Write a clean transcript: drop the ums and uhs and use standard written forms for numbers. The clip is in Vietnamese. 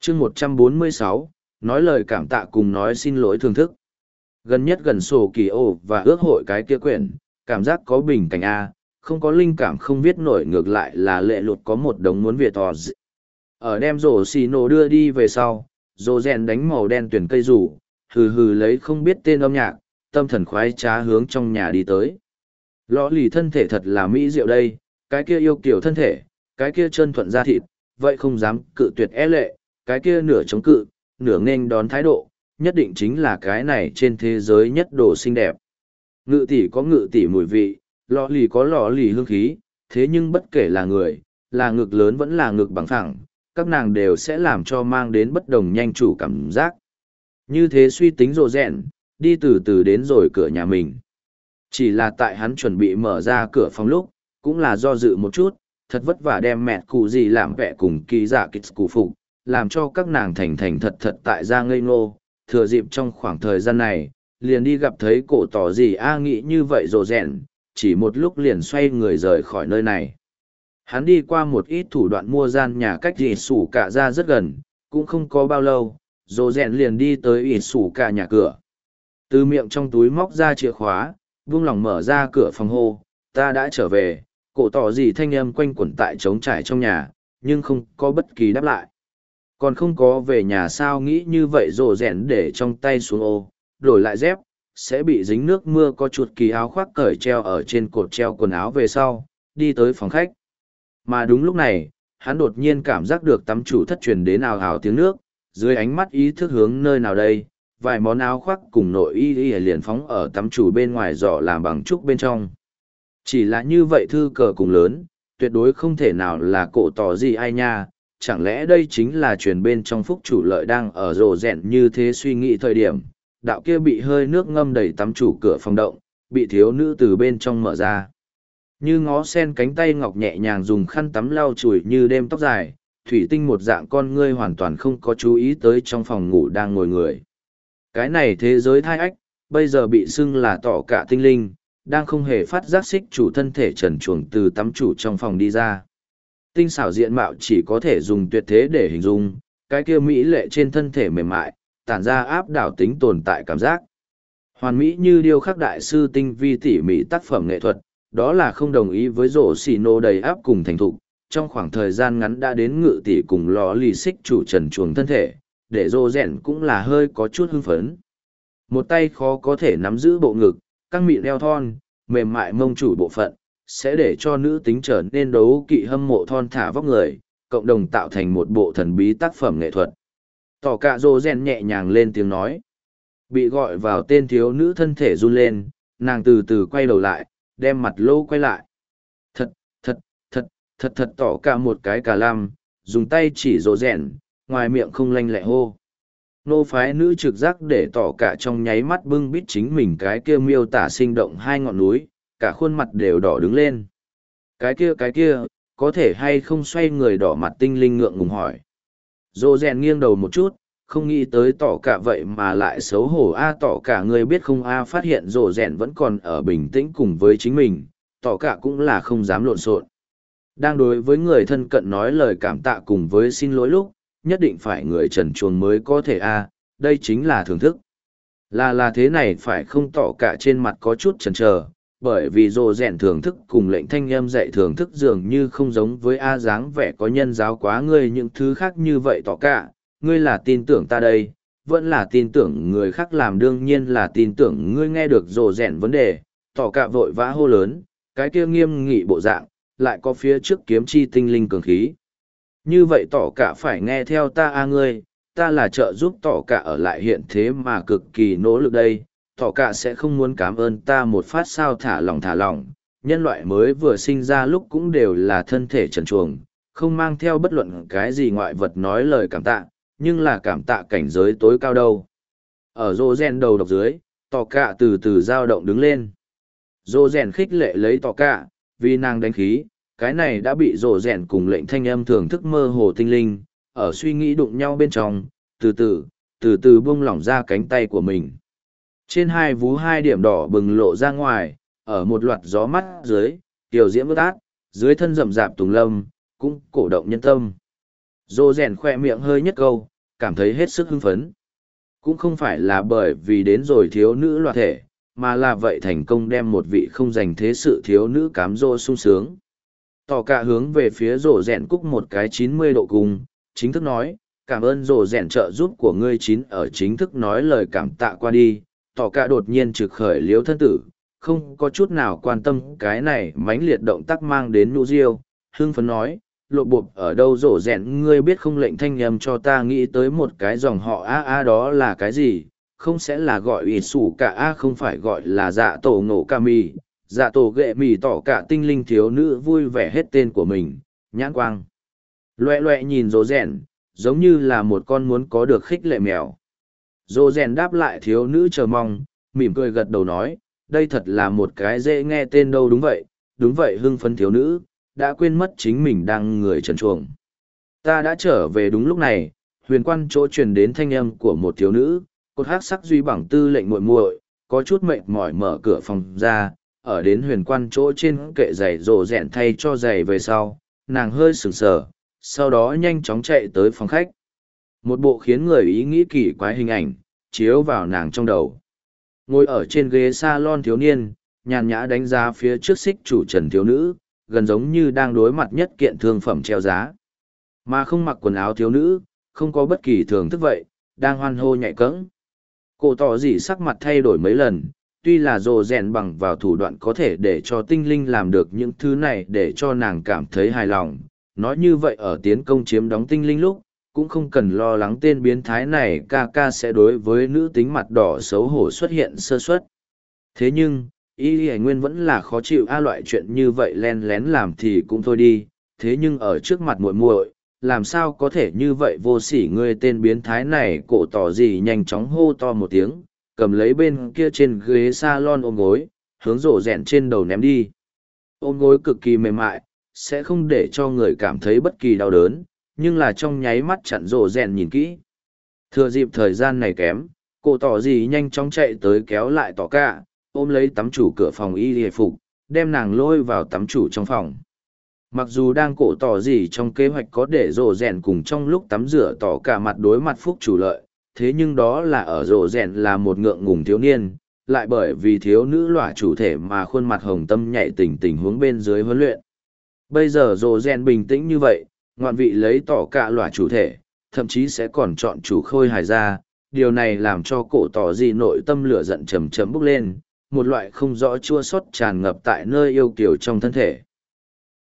chương 146, nói lời cảm tạ cùng nói xin lỗi thưởng thức. Gần nhất gần sổ kỳ ô và ước hội cái kia quyển, cảm giác có bình cảnh A, không có linh cảm không viết nổi, ngược lại là lệ lụt có một đống muốn việt tò dị. Ở đem rổ xì nổ đưa đi về sau, rổ rèn đánh màu đen tuyển cây rủ, hừ hừ lấy không biết tên âm nhạc, tâm thần khoái trá hướng trong nhà đi tới. Lõ lì thân thể thật là mỹ diệu đây, cái kia yêu kiểu thân thể, cái kia chân thuận da thịt, vậy không dám cự tuyệt lệ, cái kia nửa chống cự, nửa nghênh đón thái độ, nhất định chính là cái này trên thế giới nhất đồ xinh đẹp. Ngự tỷ có ngự tỷ mùi vị, lọ lì có lọ lì hương khí, thế nhưng bất kể là người, là ngực lớn vẫn là ngực bằng phẳng, các nàng đều sẽ làm cho mang đến bất đồng nhanh chủ cảm giác. Như thế suy tính rồ rẹn, đi từ từ đến rồi cửa nhà mình. Chỉ là tại hắn chuẩn bị mở ra cửa phòng lúc, cũng là do dự một chút, thật vất vả đem mẹ cụ gì làm vẽ cùng kỳ giả kịch cụ phục, làm cho các nàng thành thành thật thật tại ra ngây ngô, thừa dịp trong khoảng thời gian này, liền đi gặp thấy cổ tỏ gì nghĩ như vậy rồ rẹn, chỉ một lúc liền xoay người rời khỏi nơi này. Hắn đi qua một ít thủ đoạn mua gian nhà cách ỉ sủ cả ra rất gần, cũng không có bao lâu, rồ rẹn liền đi tới ỉ sủ cả nhà cửa. Từ miệng trong túi móc ra chìa khóa, vung lòng mở ra cửa phòng hô, ta đã trở về, cổ tỏ gì thanh âm quanh quẩn tại trống trải trong nhà, nhưng không có bất kỳ đáp lại. Còn không có về nhà sao nghĩ như vậy rồ rẹn để trong tay xuống ô, đổi lại dép, sẽ bị dính nước mưa có chuột kỳ áo khoác cởi treo ở trên cột treo quần áo về sau, đi tới phòng khách. Mà đúng lúc này, hắn đột nhiên cảm giác được tắm chủ thất truyền đến ào ào tiếng nước, dưới ánh mắt ý thức hướng nơi nào đây, vài món áo khoác cùng nội y liền phóng ở tắm chủ bên ngoài giỏ làm bằng trúc bên trong. Chỉ là như vậy thư cờ cùng lớn, tuyệt đối không thể nào là cổ tỏ gì ai nha, chẳng lẽ đây chính là truyền bên trong phúc chủ lợi đang ở rồ rẹn như thế suy nghĩ thời điểm, đạo kia bị hơi nước ngâm đầy tắm chủ cửa phòng động, bị thiếu nữ từ bên trong mở ra. Như ngó sen cánh tay ngọc nhẹ nhàng dùng khăn tắm lau chùi như đêm tóc dài, thủy tinh một dạng con ngươi hoàn toàn không có chú ý tới trong phòng ngủ đang ngồi người. Cái này thế giới thai ách, bây giờ bị xưng là tỏ cả tinh linh, đang không hề phát giác xích chủ thân thể trần truồng từ tắm chủ trong phòng đi ra. Tinh xảo diện mạo chỉ có thể dùng tuyệt thế để hình dung, cái kia mỹ lệ trên thân thể mềm mại, tản ra áp đảo tính tồn tại cảm giác. Hoàn mỹ như điêu khắc đại sư tinh vi tỉ mỉ tác phẩm nghệ thuật, đó là không đồng ý với rổ xì nô đầy áp cùng thành thục, trong khoảng thời gian ngắn đã đến ngự tỷ cùng lò lì xích chủ trần chuồng thân thể, để rô rèn cũng là hơi có chút hưng phấn. Một tay khó có thể nắm giữ bộ ngực, căng mịn eo thon, mềm mại mông chủ bộ phận, sẽ để cho nữ tính trở nên đấu kỵ hâm mộ thon thả vóc người, cộng đồng tạo thành một bộ thần bí tác phẩm nghệ thuật. Tỏ cả rô rèn nhẹ nhàng lên tiếng nói. Bị gọi vào tên thiếu nữ thân thể run lên, nàng từ từ quay đầu lại, đem mặt lô quay lại. Thật tỏ cả một cái cà lam, dùng tay chỉ rô rèn, ngoài miệng không lanh lẹ hô. Nô phái nữ trực giác để tỏ cả trong nháy mắt bưng bít chính mình cái kia miêu tả sinh động hai ngọn núi, cả khuôn mặt đều đỏ đứng lên. Cái kia, có thể hay không xoay người đỏ mặt tinh linh ngượng ngùng hỏi. Rô rèn nghiêng đầu một chút, không nghĩ tới tỏ cả vậy mà lại xấu hổ tỏ cả người biết không phát hiện rô rèn vẫn còn ở bình tĩnh cùng với chính mình, tỏ cả cũng là không dám lộn xộn. Đang đối với người thân cận nói lời cảm tạ cùng với xin lỗi lúc, nhất định phải người trần truồng mới có thể đây chính là thưởng thức. Là thế này phải không tỏ cả trên mặt có chút chần chờ, bởi vì rồ rèn thưởng thức cùng lệnh thanh âm dạy thưởng thức dường như không giống với dáng vẻ có nhân giáo quá ngươi những thứ khác như vậy tỏ cả, ngươi là tin tưởng ta đây, vẫn là tin tưởng người khác làm đương nhiên là tin tưởng ngươi nghe được rồ rèn vấn đề, tỏ cả vội vã hô lớn, cái kia nghiêm nghị bộ dạng, lại có phía trước kiếm chi tinh linh cường khí. Như vậy tỏ cả phải nghe theo ta ngươi, ta là trợ giúp tỏ cả ở lại hiện thế mà cực kỳ nỗ lực đây, tỏ cả sẽ không muốn cảm ơn ta một phát sao thả lỏng, nhân loại mới vừa sinh ra lúc cũng đều là thân thể trần truồng, không mang theo bất luận cái gì ngoại vật nói lời cảm tạ, nhưng là cảm tạ cảnh giới tối cao đâu. Ở rô rèn đầu độc dưới, tỏ cả từ từ dao động đứng lên. Rô rèn khích lệ lấy tỏ cả, vì nàng đánh khí, cái này đã bị rổ rèn cùng lệnh thanh âm thưởng thức mơ hồ tinh linh, ở suy nghĩ đụng nhau bên trong, từ từ buông lỏng ra cánh tay của mình. Trên hai vú hai điểm đỏ bừng lộ ra ngoài, ở một loạt gió mắt dưới, tiểu diễm ướt át, dưới thân rậm rạp tùng lâm, cũng cổ động nhân tâm. Rổ rèn khoe miệng hơi nhất câu, cảm thấy hết sức hưng phấn. Cũng không phải là bởi vì đến rồi thiếu nữ loạt thể, mà là vậy thành công đem một vị không dành thế sự thiếu nữ cám dỗ sung sướng. Tỏ cả hướng về phía rổ rèn cúc một cái 90 độ cùng, chính thức nói, cảm ơn rổ rèn trợ giúp của ngươi chín ở chính thức nói lời cảm tạ qua đi. Tỏ cả đột nhiên trực khởi liếu thân tử, không có chút nào quan tâm cái này mãnh liệt động tác mang đến nụ riêu, hưng phấn nói, lộ bộp ở đâu rổ rèn ngươi biết không lệnh thanh nhầm cho ta nghĩ tới một cái dòng họ a đó là cái gì, không sẽ là gọi ủy sủ cả a không phải gọi là dạ tổ ngộ ca mì, dạ tổ ghệ mì tỏ cả tinh linh thiếu nữ vui vẻ hết tên của mình, nhãn quang. Loẹ loẹ nhìn rổ rèn, giống như là một con muốn có được khích lệ mèo. Rổ rèn đáp lại thiếu nữ chờ mong, mỉm cười gật đầu nói, đây thật là một cái dễ nghe tên đâu đúng vậy hưng phấn thiếu nữ, đã quên mất chính mình đang người trần chuồng. Ta đã trở về đúng lúc này, huyền quan chỗ truyền đến thanh âm của một thiếu nữ, cột hắc sắc duy bằng tư lệnh muội muội, có chút mệt mỏi mở cửa phòng ra, ở đến huyền quan chỗ trên kệ giày rổ rẹn thay cho giày về sau, nàng hơi sừng sờ, sau đó nhanh chóng chạy tới phòng khách. Một bộ khiến người ý nghĩ kỳ quái hình ảnh, chiếu vào nàng trong đầu. Ngồi ở trên ghế salon thiếu niên, nhàn nhã đánh giá phía trước xích chủ trần thiếu nữ, gần giống như đang đối mặt nhất kiện thương phẩm treo giá. Mà không mặc quần áo thiếu nữ, không có bất kỳ thưởng thức vậy, đang hoan hô nhạy cẫng. Cổ tỏ gì sắc mặt thay đổi mấy lần, tuy là rồ rèn bằng vào thủ đoạn có thể để cho tinh linh làm được những thứ này để cho nàng cảm thấy hài lòng. Nói như vậy ở tiến công chiếm đóng tinh linh lúc, cũng không cần lo lắng tên biến thái này ca ca sẽ đối với nữ tính mặt đỏ xấu hổ xuất hiện sơ suất. Thế nhưng, y y nguyên vẫn là khó chịu loại chuyện như vậy len lén làm thì cũng thôi đi, thế nhưng ở trước mặt muội muội làm sao có thể như vậy vô sỉ ngươi tên biến thái này cổ tỏ gì nhanh chóng hô to một tiếng, cầm lấy bên kia trên ghế salon ôm gối, hướng rổ rẹn trên đầu ném đi. Ôm gối cực kỳ mềm mại, sẽ không để cho người cảm thấy bất kỳ đau đớn, nhưng là trong nháy mắt chặn rổ rẹn nhìn kỹ. Thừa dịp thời gian này kém, cổ tỏ gì nhanh chóng chạy tới kéo lại tỏ cả, ôm lấy tắm chủ cửa phòng y hề phục, đem nàng lôi vào tắm chủ trong phòng. Mặc dù đang cổ tỏ gì trong kế hoạch có để rổ rèn cùng trong lúc tắm rửa tỏ cả mặt đối mặt phúc chủ lợi, thế nhưng đó là ở rổ rèn là một ngượng ngùng thiếu niên, lại bởi vì thiếu nữ lỏa chủ thể mà khuôn mặt hồng tâm nhạy tình huống bên dưới huấn luyện. Bây giờ rổ rèn bình tĩnh như vậy, ngoạn vị lấy tỏ cả lỏa chủ thể, thậm chí sẽ còn chọn chủ khôi hài ra, điều này làm cho cổ tỏ gì nội tâm lửa giận chầm chấm bốc lên, một loại không rõ chua xót tràn ngập tại nơi yêu kiều trong thân thể.